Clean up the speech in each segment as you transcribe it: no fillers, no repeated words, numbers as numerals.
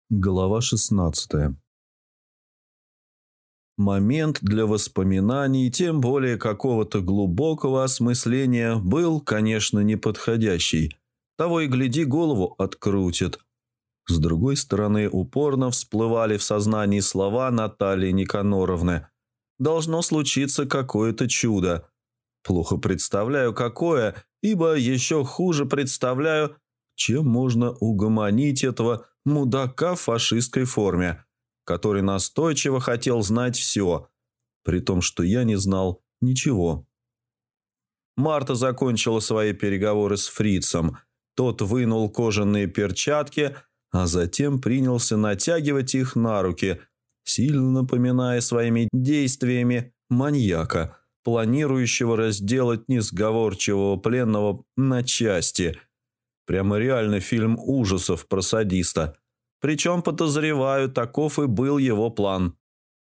Глава 16. Момент для воспоминаний, тем более какого-то глубокого осмысления, был, конечно, неподходящий. Того и гляди, голову открутит. С другой стороны, упорно всплывали в сознании слова Натальи Никаноровны. Должно случиться какое-то чудо. Плохо представляю, какое, ибо еще хуже представляю, чем можно угомонить этого мудака в фашистской форме, который настойчиво хотел знать все, при том, что я не знал ничего. Марта закончила свои переговоры с фрицем. Тот вынул кожаные перчатки, а затем принялся натягивать их на руки, сильно напоминая своими действиями маньяка, планирующего разделать несговорчивого пленного на части. Прямо реально фильм ужасов про садиста. Причем, подозреваю, таков и был его план.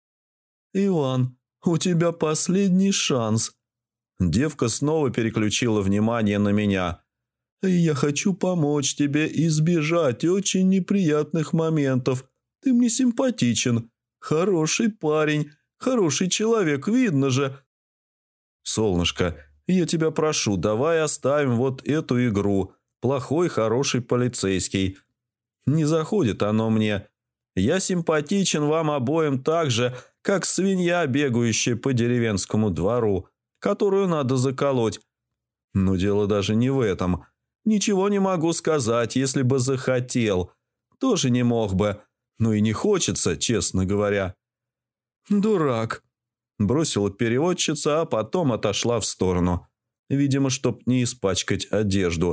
«Иван, у тебя последний шанс». Девка снова переключила внимание на меня. «Я хочу помочь тебе избежать очень неприятных моментов. Ты мне симпатичен. Хороший парень, хороший человек, видно же». «Солнышко, я тебя прошу, давай оставим вот эту игру. Плохой, хороший полицейский. Не заходит оно мне. Я симпатичен вам обоим так же, как свинья, бегающая по деревенскому двору, которую надо заколоть. Но дело даже не в этом. Ничего не могу сказать, если бы захотел. Тоже не мог бы. Но и не хочется, честно говоря». «Дурак», – бросила переводчица, а потом отошла в сторону. Видимо, чтоб не испачкать одежду.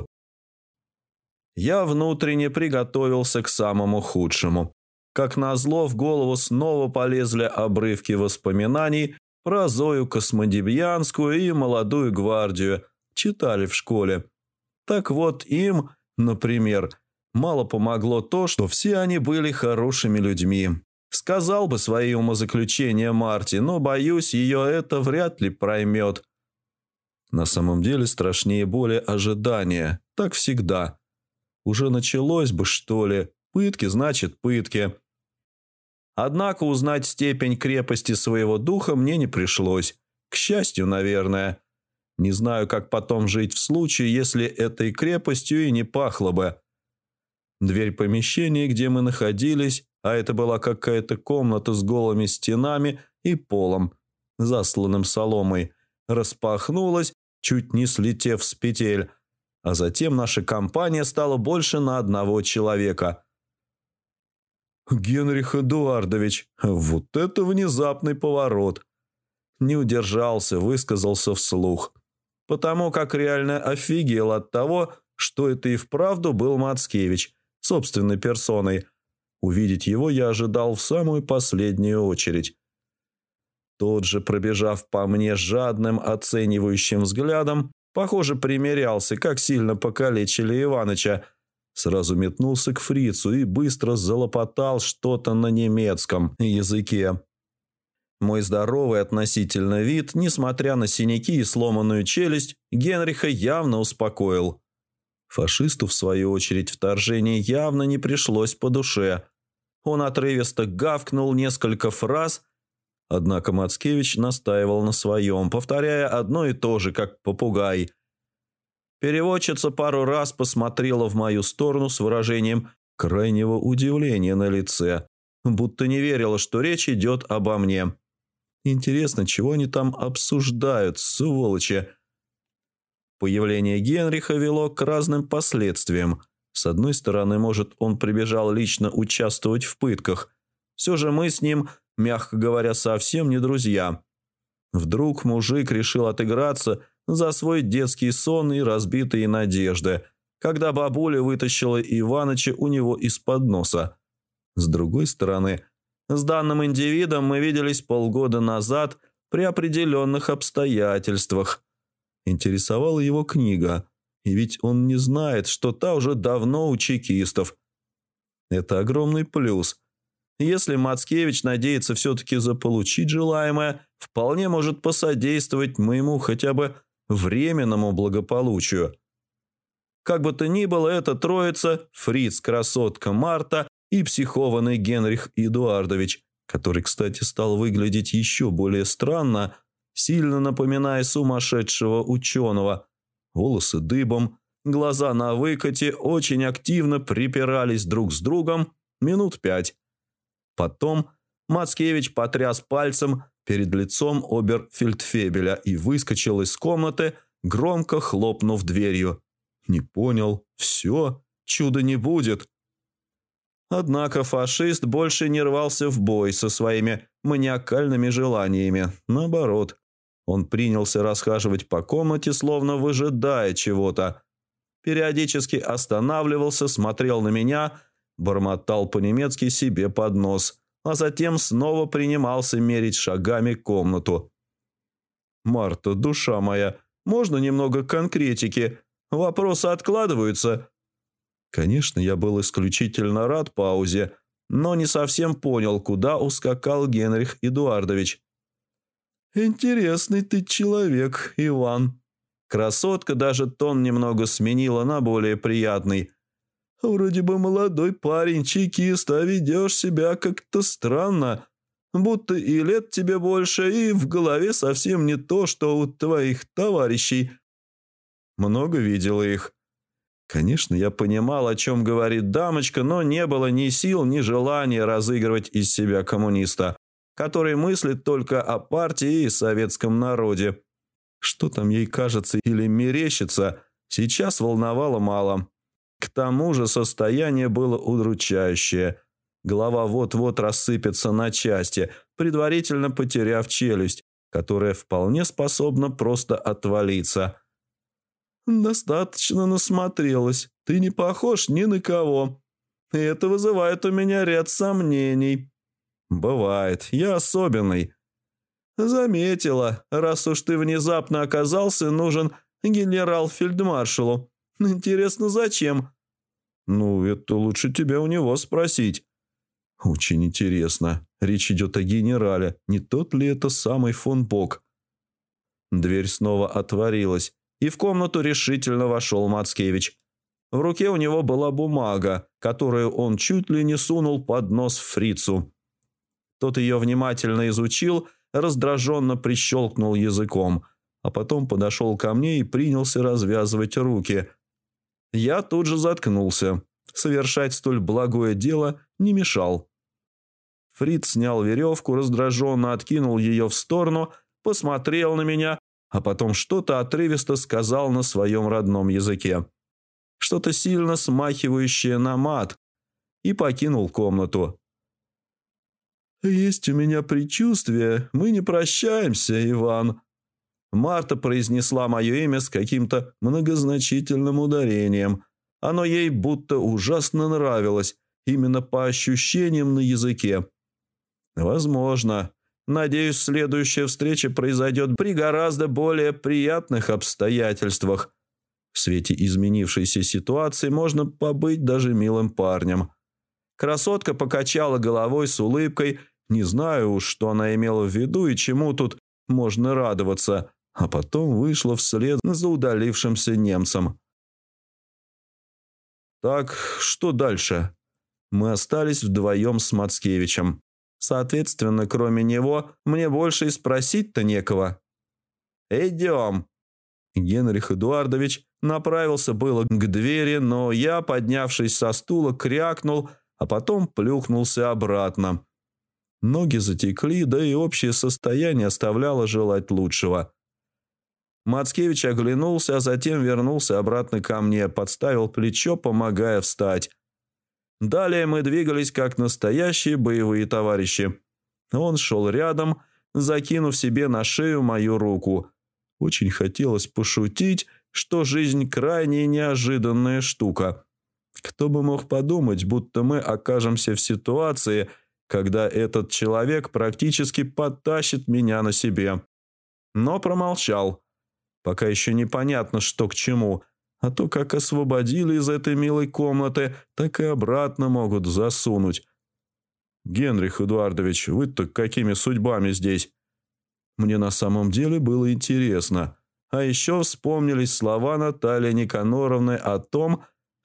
Я внутренне приготовился к самому худшему. Как назло, в голову снова полезли обрывки воспоминаний про Зою Космодемьянскую и молодую гвардию. Читали в школе. Так вот, им, например, мало помогло то, что все они были хорошими людьми. Сказал бы свои умозаключения Марте, но, боюсь, ее это вряд ли проймет. На самом деле страшнее боли ожидания. Так всегда. Уже началось бы, что ли. Пытки значит пытки. Однако узнать степень крепости своего духа мне не пришлось. К счастью, наверное. Не знаю, как потом жить в случае, если этой крепостью и не пахло бы. Дверь помещения, где мы находились, а это была какая-то комната с голыми стенами и полом, засланным соломой, распахнулась, чуть не слетев с петель. А затем наша компания стала больше на одного человека. «Генрих Эдуардович, вот это внезапный поворот!» Не удержался, высказался вслух. Потому как реально офигел от того, что это и вправду был Мацкевич, собственной персоной. Увидеть его я ожидал в самую последнюю очередь. Тот же, пробежав по мне жадным, оценивающим взглядом, похоже, примерялся, как сильно покалечили Иваныча. Сразу метнулся к фрицу и быстро залопотал что-то на немецком языке. Мой здоровый относительно вид, несмотря на синяки и сломанную челюсть, Генриха явно успокоил. Фашисту, в свою очередь, вторжение явно не пришлось по душе. Он отрывисто гавкнул несколько фраз, однако Мацкевич настаивал на своем, повторяя одно и то же, как попугай. Переводчица пару раз посмотрела в мою сторону с выражением крайнего удивления на лице, будто не верила, что речь идет обо мне. Интересно, чего они там обсуждают, сволочи? Появление Генриха вело к разным последствиям. С одной стороны, может, он прибежал лично участвовать в пытках. Все же мы с ним, мягко говоря, совсем не друзья. Вдруг мужик решил отыграться за свой детский сон и разбитые надежды, когда бабуля вытащила Иваныча у него из-под носа. С другой стороны, с данным индивидом мы виделись полгода назад при определенных обстоятельствах. Интересовала его книга, и ведь он не знает, что та уже давно у чекистов. Это огромный плюс. Если Мацкевич надеется все-таки заполучить желаемое, вполне может посодействовать моему хотя бы временному благополучию. Как бы то ни было, эта троица, фриц, красотка Марта и психованный Генрих Эдуардович, который, кстати, стал выглядеть еще более странно, сильно напоминая сумасшедшего ученого. Волосы дыбом, глаза на выкате, очень активно припирались друг с другом минут 5. Потом Мацкевич потряс пальцем перед лицом оберфельдфебеля и выскочил из комнаты, громко хлопнув дверью. Не понял. Все, чуда не будет. Однако фашист больше не рвался в бой со своими маниакальными желаниями. Наоборот, он принялся расхаживать по комнате, словно выжидая чего-то. Периодически останавливался, смотрел на меня, бормотал по-немецки себе под нос, а затем снова принимался мерить шагами комнату. «Марта, душа моя, можно немного конкретики? Вопросы откладываются?» Конечно, я был исключительно рад паузе, но не совсем понял, куда ускакал Генрих Эдуардович. «Интересный ты человек, Иван». Красотка даже тон немного сменила на более приятный. «Вроде бы молодой парень, чекист, а ведешь себя как-то странно. Будто и лет тебе больше, и в голове совсем не то, что у твоих товарищей». Много видела их. Конечно, я понимал, о чем говорит дамочка, но не было ни сил, ни желания разыгрывать из себя коммуниста, который мыслит только о партии и советском народе. Что там ей кажется или мерещится, сейчас волновало мало. К тому же состояние было удручающее. Голова вот-вот рассыпется на части, предварительно потеряв челюсть, которая вполне способна просто отвалиться. «Достаточно насмотрелась. Ты не похож ни на кого. И это вызывает у меня ряд сомнений». «Бывает. Я особенный». «Заметила, раз уж ты внезапно оказался нужен генерал-фельдмаршалу. Интересно, зачем?» «Ну, это лучше тебя у него спросить». «Очень интересно. Речь идет о генерале. Не тот ли это самый фон Бок?» Дверь снова отворилась, и в комнату решительно вошел Мацкевич. В руке у него была бумага, которую он чуть ли не сунул под нос фрицу. Тот ее внимательно изучил, раздраженно прищелкнул языком, а потом подошел ко мне и принялся развязывать руки. Я тут же заткнулся. Совершать столь благое дело не мешал. Фриц снял веревку, раздраженно откинул ее в сторону, посмотрел на меня, а потом что-то отрывисто сказал на своем родном языке. Что-то сильно смахивающее на мат, и покинул комнату. «Есть у меня предчувствие, мы не прощаемся, Иван». Марта произнесла мое имя с каким-то многозначительным ударением. Оно ей будто ужасно нравилось, именно по ощущениям на языке. «Возможно. Надеюсь, следующая встреча произойдет при гораздо более приятных обстоятельствах. В свете изменившейся ситуации можно побыть даже милым парнем». Красотка покачала головой с улыбкой. Не знаю уж, что она имела в виду и чему тут можно радоваться, а потом вышла вслед за удалившимся немцем. Так, что дальше? Мы остались вдвоем с Мацкевичем. Соответственно, кроме него, мне больше и спросить-то некого. «Идем». Генрих Эдуардович направился было к двери, но я, поднявшись со стула, крякнул, а потом плюхнулся обратно. Ноги затекли, да и общее состояние оставляло желать лучшего. Мацкевич оглянулся, а затем вернулся обратно ко мне, подставил плечо, помогая встать. Далее мы двигались как настоящие боевые товарищи. Он шел рядом, закинув себе на шею мою руку. Очень хотелось пошутить, что жизнь крайне неожиданная штука. Кто бы мог подумать, будто мы окажемся в ситуации, когда этот человек практически потащит меня на себе. Но промолчал. Пока еще непонятно, что к чему, а то как освободили из этой милой комнаты, так и обратно могут засунуть. «Генрих Эдуардович, вы-то какими судьбами здесь?» Мне на самом деле было интересно. А еще вспомнились слова Натальи Никаноровны о том,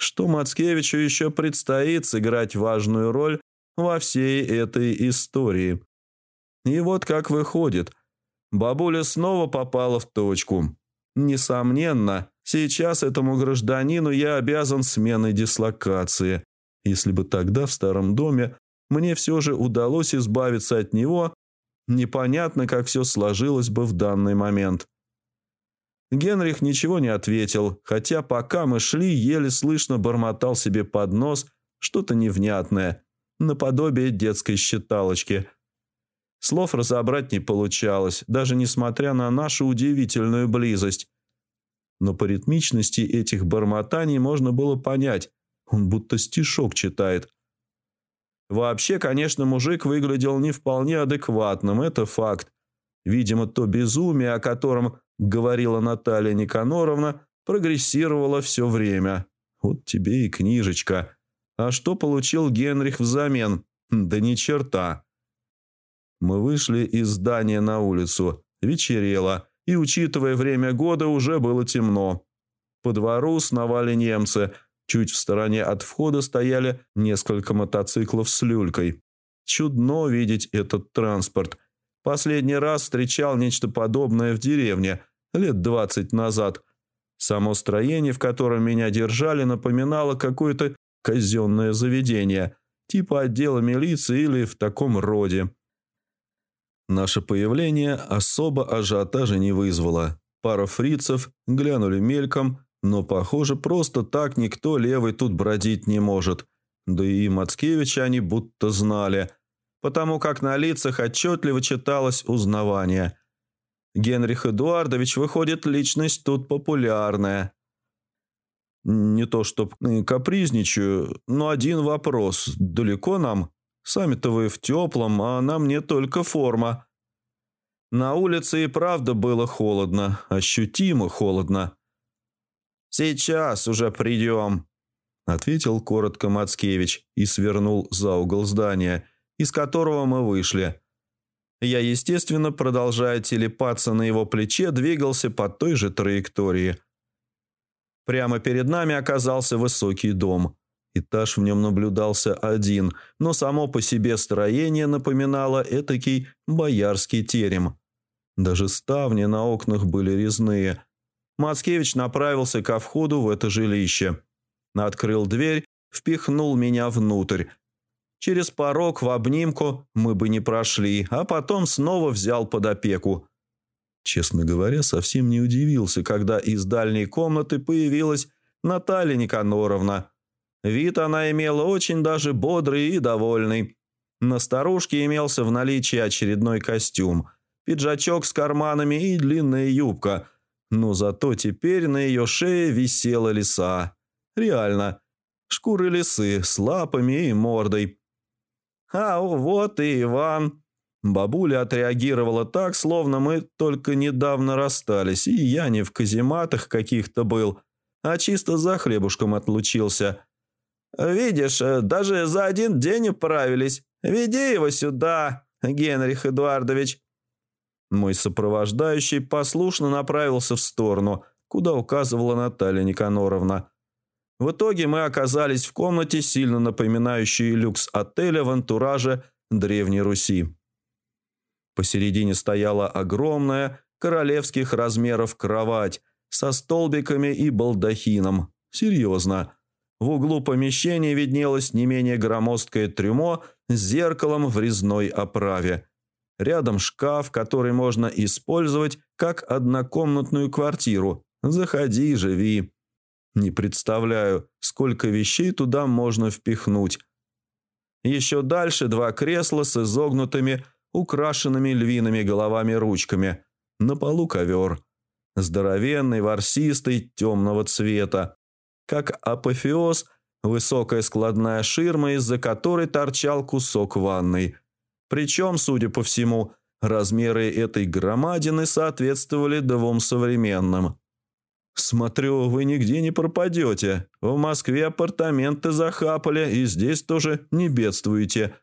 что Мацкевичу еще предстоит сыграть важную роль во всей этой истории. И вот как выходит, бабуля снова попала в точку. Несомненно, сейчас этому гражданину я обязан сменой дислокации. Если бы тогда в старом доме мне все же удалось избавиться от него, непонятно, как все сложилось бы в данный момент. Генрих ничего не ответил, хотя пока мы шли, еле слышно бормотал себе под нос что-то невнятное, наподобие детской считалочки. Слов разобрать не получалось, даже несмотря на нашу удивительную близость. Но по ритмичности этих бормотаний можно было понять, он будто стишок читает. Вообще, конечно, мужик выглядел не вполне адекватным, это факт. Видимо, то безумие, о котором говорила Наталья Никаноровна, прогрессировало все время. Вот тебе и книжечка. А что получил Генрих взамен? Да ни черта. Мы вышли из здания на улицу. Вечерело, и, учитывая время года, уже было темно. По двору сновали немцы. Чуть в стороне от входа стояли несколько мотоциклов с люлькой. Чудно видеть этот транспорт. Последний раз встречал нечто подобное в деревне, лет 20 назад. Само строение, в котором меня держали, напоминало какое-то казенное заведение, типа отдела милиции или в таком роде. Наше появление особо ажиотажа не вызвало. Пара фрицев глянули мельком, но, похоже, просто так никто левый тут бродить не может. Да и Мацкевича они будто знали, потому как на лицах отчетливо читалось узнавание. Генрих Эдуардович, выходит, личность тут популярная. Не то чтоб капризничаю, но один вопрос. Далеко нам? Сами-то вы в теплом, а на мне только форма. На улице и правда было холодно, ощутимо холодно. «Сейчас уже придем», — ответил коротко Мацкевич и свернул за угол здания, из которого мы вышли. Я, естественно, продолжая телепаться на его плече, двигался по той же траектории. Прямо перед нами оказался высокий дом. Этаж в нем наблюдался один, но само по себе строение напоминало этакий боярский терем. Даже ставни на окнах были резные. Мацкевич направился ко входу в это жилище. Открыл дверь, впихнул меня внутрь. Через порог в обнимку мы бы не прошли, а потом снова взял под опеку. Честно говоря, совсем не удивился, когда из дальней комнаты появилась Наталья Никаноровна. Вид она имела очень даже бодрый и довольный. На старушке имелся в наличии очередной костюм, пиджачок с карманами и длинная юбка. Но зато теперь на ее шее висела лиса. Реально, шкуры лисы с лапами и мордой. «А вот и Иван». Бабуля отреагировала так, словно мы только недавно расстались, и я не в казематах каких-то был, а чисто за хлебушком отлучился. «Видишь, даже за один день управились. Веди его сюда, Генрих Эдуардович». Мой сопровождающий послушно направился в сторону, куда указывала Наталья Никаноровна. В итоге мы оказались в комнате, сильно напоминающей люкс отеля в антураже Древней Руси. Посередине стояла огромная, королевских размеров кровать со столбиками и балдахином. Серьезно. В углу помещения виднелось не менее громоздкое трюмо с зеркалом в резной оправе. Рядом шкаф, который можно использовать как однокомнатную квартиру. Заходи, живи. Не представляю, сколько вещей туда можно впихнуть. Еще дальше 2 кресла с изогнутыми, украшенными львиными головами-ручками. На полу ковер. Здоровенный, ворсистый, темного цвета. Как апофеоз, высокая складная ширма, из-за которой торчал кусок ванной. Причем, судя по всему, размеры этой громадины соответствовали 2 современным. «Смотрю, вы нигде не пропадете. В Москве апартаменты захапали, и здесь тоже не бедствуете».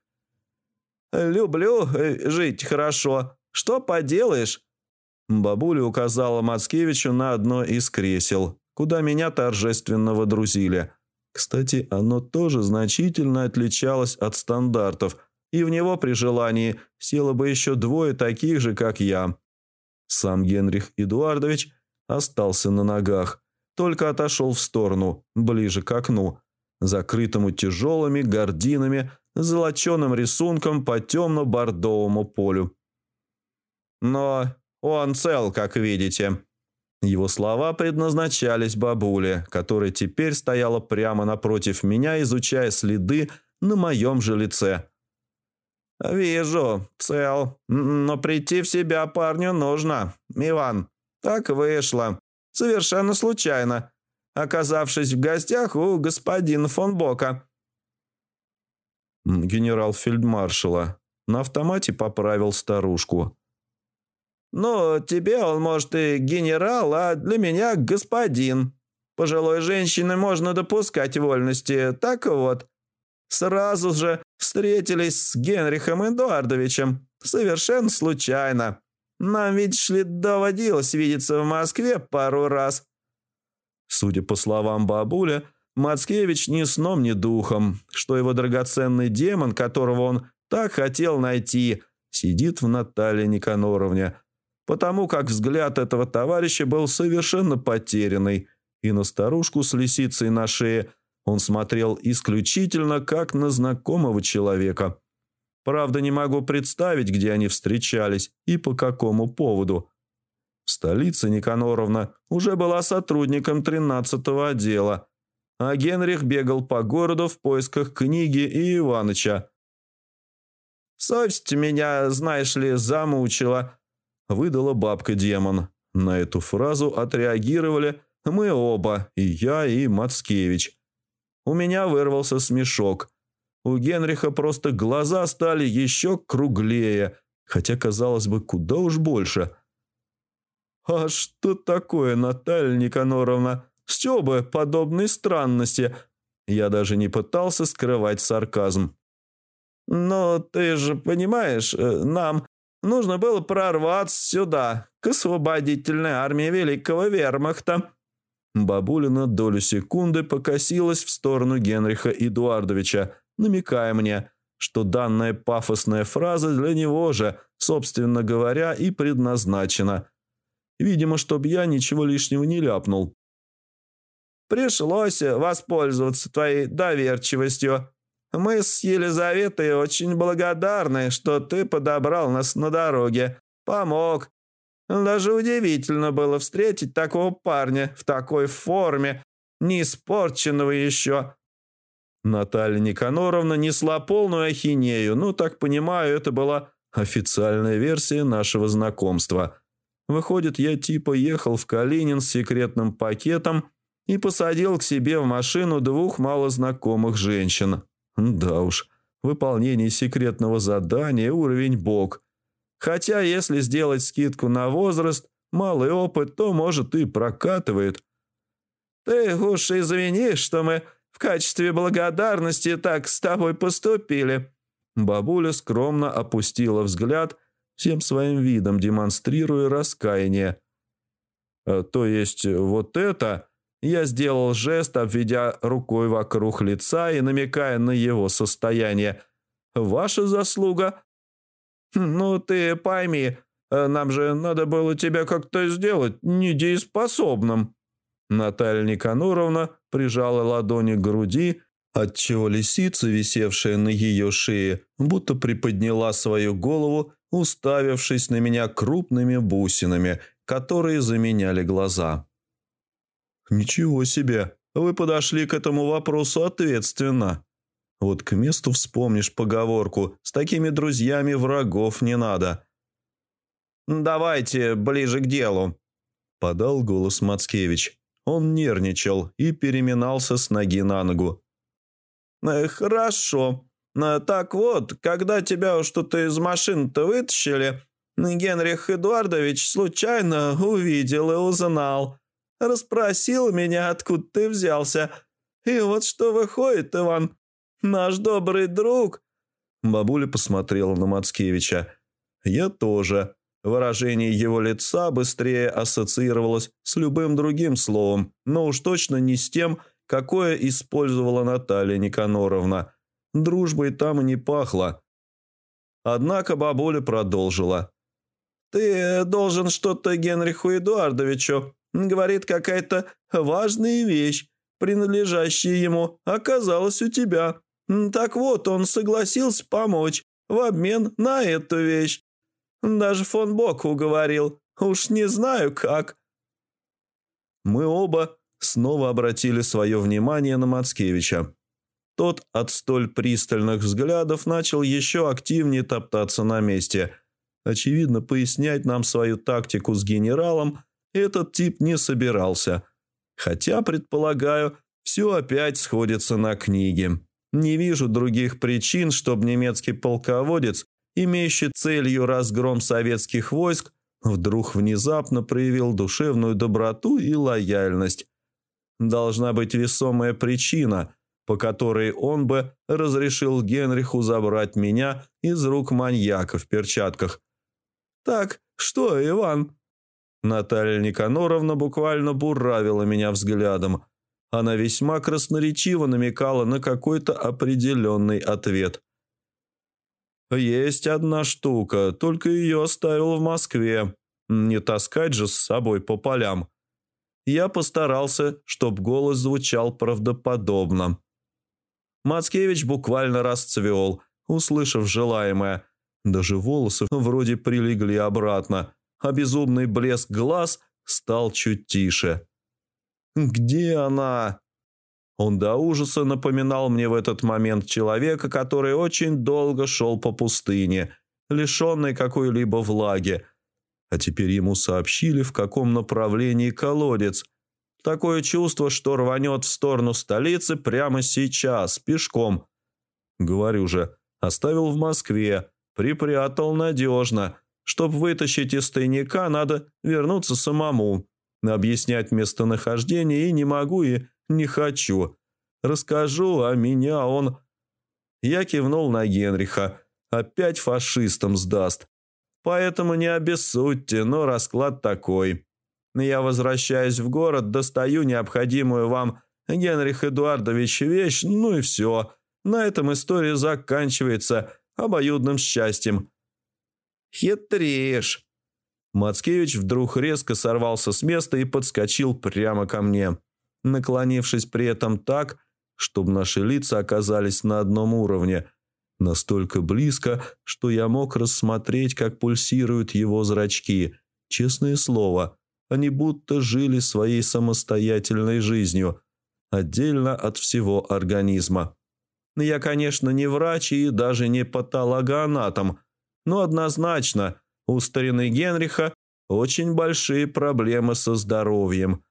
«Люблю жить хорошо. Что поделаешь?» Бабуля указала Мацкевичу на одно из кресел, куда меня торжественно водрузили. Кстати, оно тоже значительно отличалось от стандартов, и в него при желании село бы еще двое таких же, как я. Сам Генрих Эдуардович остался на ногах, только отошел в сторону, ближе к окну, закрытому тяжелыми гардинами, золоченым рисунком по темно-бордовому полю. «Но он цел, как видите». Его слова предназначались бабуле, которая теперь стояла прямо напротив меня, изучая следы на моем же лице. «Вижу, цел, но прийти в себя парню нужно, Иван. Так вышло. Совершенно случайно, оказавшись в гостях у господина фон Бока». Генерал-фельдмаршала на автомате поправил старушку. «Ну, тебе он, может, и генерал, а для меня господин. Пожилой женщине можно допускать вольности. Так вот, сразу же встретились с Генрихом Эдуардовичем. Совершенно случайно. Нам, видишь ли, доводилось видеться в Москве пару раз». Судя по словам бабули, Мацкевич ни сном, ни духом, что его драгоценный демон, которого он так хотел найти, сидит в Наталье Никаноровне, потому как взгляд этого товарища был совершенно потерянный, и на старушку с лисицей на шее он смотрел исключительно как на знакомого человека. Правда, не могу представить, где они встречались и по какому поводу. В столице Никаноровна уже была сотрудником 13-го отдела, а Генрих бегал по городу в поисках книги и Иваныча. «Совесть меня, знаешь ли, замучила», — выдала бабка-демон. На эту фразу отреагировали мы оба, и я, и Мацкевич. У меня вырвался смешок. У Генриха просто глаза стали еще круглее, хотя, казалось бы, куда уж больше. «А что такое, Наталья Никаноровна? С чего бы подобной странности?» Я даже не пытался скрывать сарказм. «Но ты же понимаешь, нам нужно было прорваться сюда, к освободительной армии Великого Вермахта». Бабуля на долю секунды покосилась в сторону Генриха Эдуардовича, намекая мне, что данная пафосная фраза для него же, собственно говоря, и предназначена. Видимо, чтоб я ничего лишнего не ляпнул. «Пришлось воспользоваться твоей доверчивостью. Мы с Елизаветой очень благодарны, что ты подобрал нас на дороге, помог. Даже удивительно было встретить такого парня в такой форме, не испорченного еще». Наталья Никаноровна несла полную ахинею, ну, так понимаю, это была официальная версия нашего знакомства. Выходит, я типа ехал в Калинин с секретным пакетом и посадил к себе в машину двух малознакомых женщин. Да уж, выполнение секретного задания уровень бог. Хотя, если сделать скидку на возраст, малый опыт, то, может, и прокатывает. «Ты уж извини, что мы в качестве благодарности так с тобой поступили». Бабуля скромно опустила взгляд, всем своим видом демонстрируя раскаяние. «То есть вот это...» Я сделал жест, обведя рукой вокруг лица и намекая на его состояние. «Ваша заслуга?» «Ну, ты пойми, нам же надо было тебя как-то сделать недееспособным». Наталья Никаноровна прижала ладони к груди, отчего лисица, висевшая на ее шее, будто приподняла свою голову, уставившись на меня крупными бусинами, которые заменяли глаза. «Ничего себе! Вы подошли к этому вопросу ответственно. Вот к месту вспомнишь поговорку: с такими друзьями врагов не надо». «Давайте ближе к делу», – подал голос Мацкевич. Он нервничал и переминался с ноги на ногу. «Хорошо. Так вот, когда тебя что-то из машины-то вытащили, Генрих Эдуардович случайно увидел и узнал. Расспросил меня, откуда ты взялся. И вот что выходит, Иван, наш добрый друг...» Бабуля посмотрела на Мацкевича. Я тоже. Выражение его лица быстрее ассоциировалось с любым другим словом, но уж точно не с тем, какое использовала Наталья Никаноровна. Дружбой там и не пахло. Однако бабуля продолжила. «Ты должен что-то Генриху Эдуардовичу. Говорит, какая-то важная вещь, принадлежащая ему, оказалась у тебя. Так вот, он согласился помочь в обмен на эту вещь. Даже фон Бок уговорил. Уж не знаю как». Мы оба снова обратили свое внимание на Мацкевича. Тот от столь пристальных взглядов начал еще активнее топтаться на месте. Очевидно, пояснять нам свою тактику с генералом этот тип не собирался. Хотя, предполагаю, все опять сходится на книге. Не вижу других причин, чтобы немецкий полководец, имеющий целью разгром советских войск, вдруг внезапно проявил душевную доброту и лояльность. Должна быть весомая причина, по которой он бы разрешил Генриху забрать меня из рук маньяка в перчатках. «Так, что, Иван?» Наталья Никаноровна буквально буравила меня взглядом. Она весьма красноречиво намекала на какой-то определенный ответ. «Есть одна штука, только ее оставил в Москве. Не таскать же с собой по полям». Я постарался, чтоб голос звучал правдоподобно. Мацкевич буквально расцвел, услышав желаемое. Даже волосы вроде прилегли обратно, а безумный блеск глаз стал чуть тише. «Где она?» Он до ужаса напоминал мне в этот момент человека, который очень долго шел по пустыне, лишенной какой-либо влаги. А теперь ему сообщили, в каком направлении колодец. Такое чувство, что рванет в сторону столицы прямо сейчас, пешком. Говорю же, оставил в Москве, припрятал надежно. Чтоб вытащить из тайника, надо вернуться самому. Объяснять местонахождение и не могу, и не хочу. Расскажу, а меня он... Я кивнул на Генриха. Опять фашистам сдаст. Поэтому не обессудьте, но расклад такой. Я возвращаюсь в город, достаю необходимую вам, Генрих Эдуардович, вещь, ну и все. На этом история заканчивается обоюдным счастьем. Хитришь. Мацкевич вдруг резко сорвался с места и подскочил прямо ко мне, наклонившись при этом так, чтобы наши лица оказались на одном уровне, настолько близко, что я мог рассмотреть, как пульсируют его зрачки. Честное слово, они будто жили своей самостоятельной жизнью, отдельно от всего организма. Я, конечно, не врач и даже не патологоанатом, но однозначно у старины Генриха очень большие проблемы со здоровьем.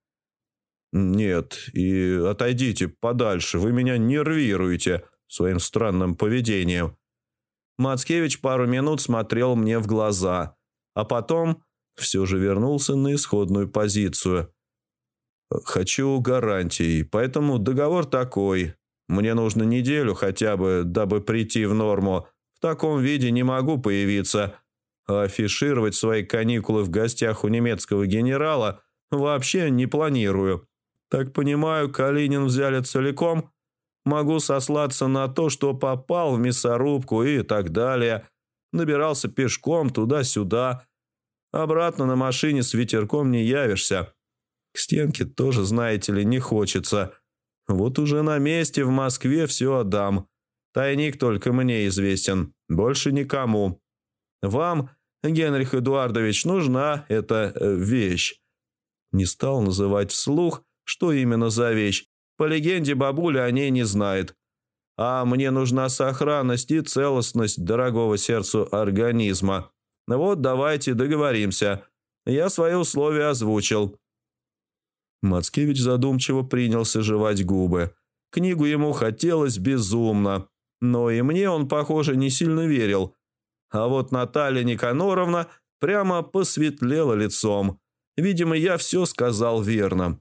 «Нет, и отойдите подальше, вы меня нервируете своим странным поведением». Мацкевич пару минут смотрел мне в глаза, а потом все же вернулся на исходную позицию. «Хочу гарантий, поэтому договор такой. Мне нужно неделю хотя бы, дабы прийти в норму. В таком виде не могу появиться. А афишировать свои каникулы в гостях у немецкого генерала вообще не планирую. Так понимаю, Калинин взяли целиком. Могу сослаться на то, что попал в мясорубку и так далее. Набирался пешком туда-сюда. Обратно на машине с ветерком не явишься. К стенке тоже, знаете ли, не хочется. Вот уже на месте в Москве все отдам. Тайник только мне известен, больше никому. Вам, Генрих Эдуардович, нужна эта вещь». Не стал называть вслух, что именно за вещь. По легенде, бабуля о ней не знает. А мне нужна сохранность и целостность дорогого сердцу организма. Вот давайте договоримся. Я свои условия озвучил. Мацкевич задумчиво принялся жевать губы. Книгу ему хотелось безумно. Но и мне он, похоже, не сильно верил. А вот Наталья Никаноровна прямо посветлела лицом. Видимо, я все сказал верно.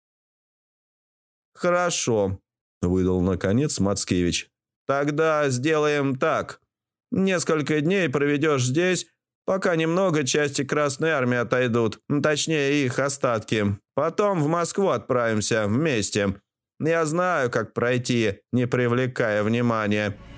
«Хорошо», – выдал наконец Мацкевич. «Тогда сделаем так. Несколько дней проведешь здесь, пока немного части Красной Армии отойдут, точнее их остатки. Потом в Москву отправимся вместе. Я знаю, как пройти, не привлекая внимания».